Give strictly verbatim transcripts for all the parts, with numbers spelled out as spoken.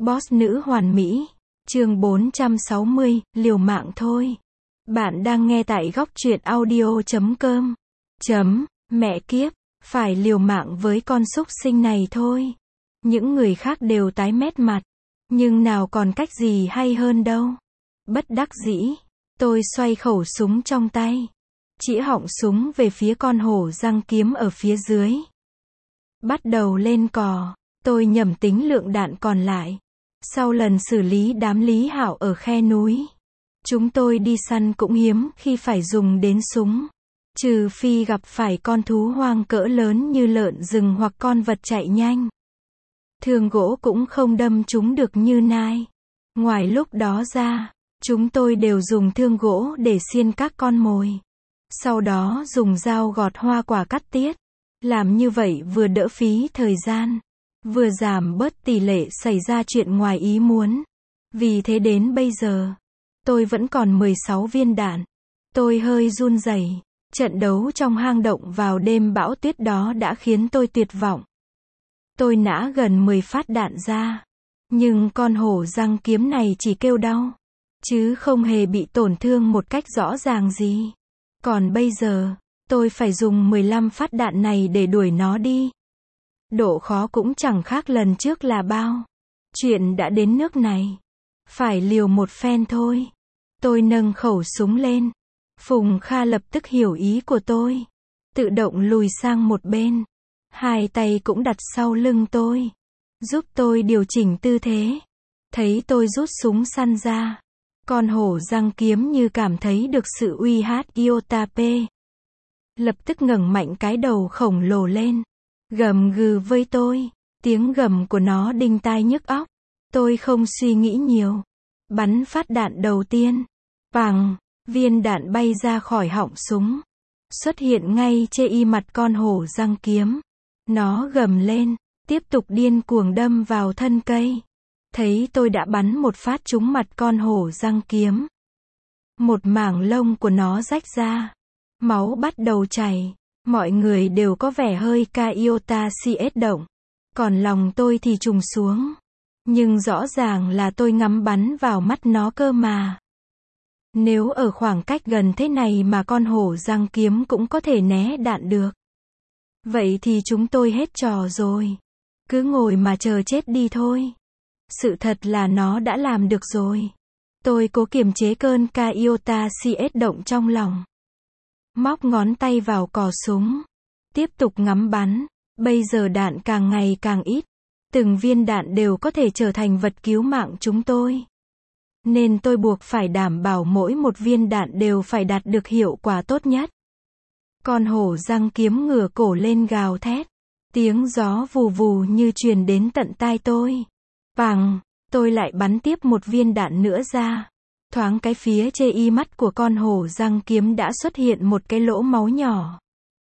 Boss nữ hoàn mỹ. Chương bốn trăm sáu mươi, liều mạng thôi. Bạn đang nghe tại góc truyện audio chấm com. Chấm, mẹ kiếp, phải liều mạng với con súc sinh này thôi. Những người khác đều tái mét mặt. Nhưng nào còn cách gì hay hơn đâu. Bất đắc dĩ, tôi xoay khẩu súng trong tay. Chĩa họng súng về phía con hổ răng kiếm ở phía dưới. Bắt đầu lên cò, tôi nhẩm tính lượng đạn còn lại. Sau lần xử lý đám Lý Hạo ở khe núi, chúng tôi đi săn cũng hiếm khi phải dùng đến súng. Trừ phi gặp phải con thú hoang cỡ lớn như lợn rừng hoặc con vật chạy nhanh. Thương gỗ cũng không đâm chúng được như nai. Ngoài lúc đó ra, chúng tôi đều dùng thương gỗ để xiên các con mồi. Sau đó dùng dao gọt hoa quả cắt tiết. Làm như vậy vừa đỡ phí thời gian, vừa giảm bớt tỷ lệ xảy ra chuyện ngoài ý muốn. Vì thế đến bây giờ, tôi vẫn còn mười sáu viên đạn. Tôi hơi run rẩy. Trận đấu trong hang động vào đêm bão tuyết đó đã khiến tôi tuyệt vọng. Tôi nã gần mười phát đạn ra. Nhưng con hổ răng kiếm này chỉ kêu đau, chứ không hề bị tổn thương một cách rõ ràng gì. Còn bây giờ, tôi phải dùng mười lăm phát đạn này để đuổi nó đi. Độ khó cũng chẳng khác lần trước là bao. Chuyện đã đến nước này, phải liều một phen thôi. Tôi nâng khẩu súng lên. Phùng Kha lập tức hiểu ý của tôi. Tự động lùi sang một bên. Hai tay cũng đặt sau lưng tôi, giúp tôi điều chỉnh tư thế. Thấy tôi rút súng săn ra, con hổ răng kiếm như cảm thấy được sự uy hát iota p. Lập tức ngẩng mạnh cái đầu khổng lồ lên, gầm gừ với tôi. Tiếng gầm của nó đinh tai nhức óc. Tôi không suy nghĩ nhiều, bắn phát đạn đầu tiên. Pằng, viên đạn bay ra khỏi họng súng, xuất hiện ngay trên y mặt con hổ răng kiếm. Nó gầm lên, tiếp tục điên cuồng đâm vào thân cây. Thấy tôi đã bắn một phát trúng mặt con hổ răng kiếm, một mảng lông của nó rách ra, máu bắt đầu chảy. Mọi người đều có vẻ hơi ca iota cs động. Còn lòng tôi thì trùng xuống. Nhưng rõ ràng là tôi ngắm bắn vào mắt nó cơ mà. Nếu ở khoảng cách gần thế này mà con hổ răng kiếm cũng có thể né đạn được, vậy thì chúng tôi hết trò rồi. Cứ ngồi mà chờ chết đi thôi. Sự thật là nó đã làm được rồi. Tôi cố kiềm chế cơn ca iota cs động trong lòng. Móc ngón tay vào cò súng. Tiếp tục ngắm bắn. Bây giờ đạn càng ngày càng ít. Từng viên đạn đều có thể trở thành vật cứu mạng chúng tôi. Nên tôi buộc phải đảm bảo mỗi một viên đạn đều phải đạt được hiệu quả tốt nhất. Con hổ răng kiếm ngửa cổ lên gào thét. Tiếng gió vù vù như truyền đến tận tai tôi. Pằng, tôi lại bắn tiếp một viên đạn nữa ra. Thoáng cái phía trên y mắt của con hổ răng kiếm đã xuất hiện một cái lỗ máu nhỏ.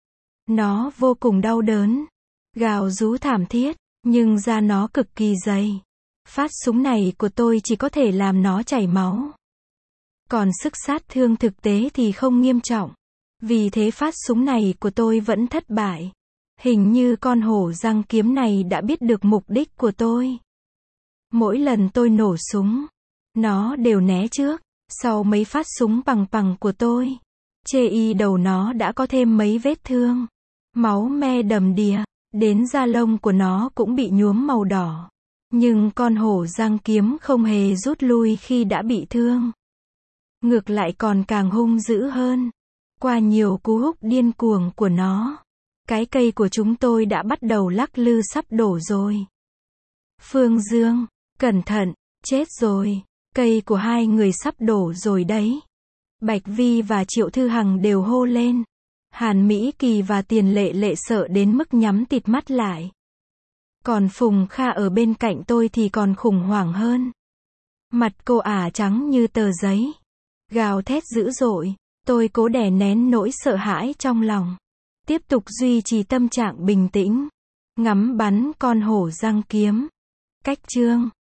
Nó vô cùng đau đớn, gào rú thảm thiết, nhưng da nó cực kỳ dày. Phát súng này của tôi chỉ có thể làm nó chảy máu. Còn sức sát thương thực tế thì không nghiêm trọng. Vì thế phát súng này của tôi vẫn thất bại. Hình như con hổ răng kiếm này đã biết được mục đích của tôi. Mỗi lần tôi nổ súng, nó đều né trước. Sau mấy phát súng pằng pằng của tôi, chê y đầu nó đã có thêm mấy vết thương. Máu me đầm đìa, đến da lông của nó cũng bị nhuốm màu đỏ. Nhưng con hổ răng kiếm không hề rút lui khi đã bị thương. Ngược lại còn càng hung dữ hơn. Qua nhiều cú húc điên cuồng của nó, cái cây của chúng tôi đã bắt đầu lắc lư sắp đổ rồi. Phương Dương, cẩn thận, chết rồi. Cây của hai người sắp đổ rồi đấy. Bạch Vi và Triệu Thư Hằng đều hô lên. Hàn Mỹ Kỳ và Tiền Lệ Lệ sợ đến mức nhắm tịt mắt lại. Còn Phùng Kha ở bên cạnh tôi thì còn khủng hoảng hơn. Mặt cô ả trắng như tờ giấy, gào thét dữ dội. Tôi cố đè nén nỗi sợ hãi trong lòng, tiếp tục duy trì tâm trạng bình tĩnh, ngắm bắn con hổ răng kiếm. Cách chương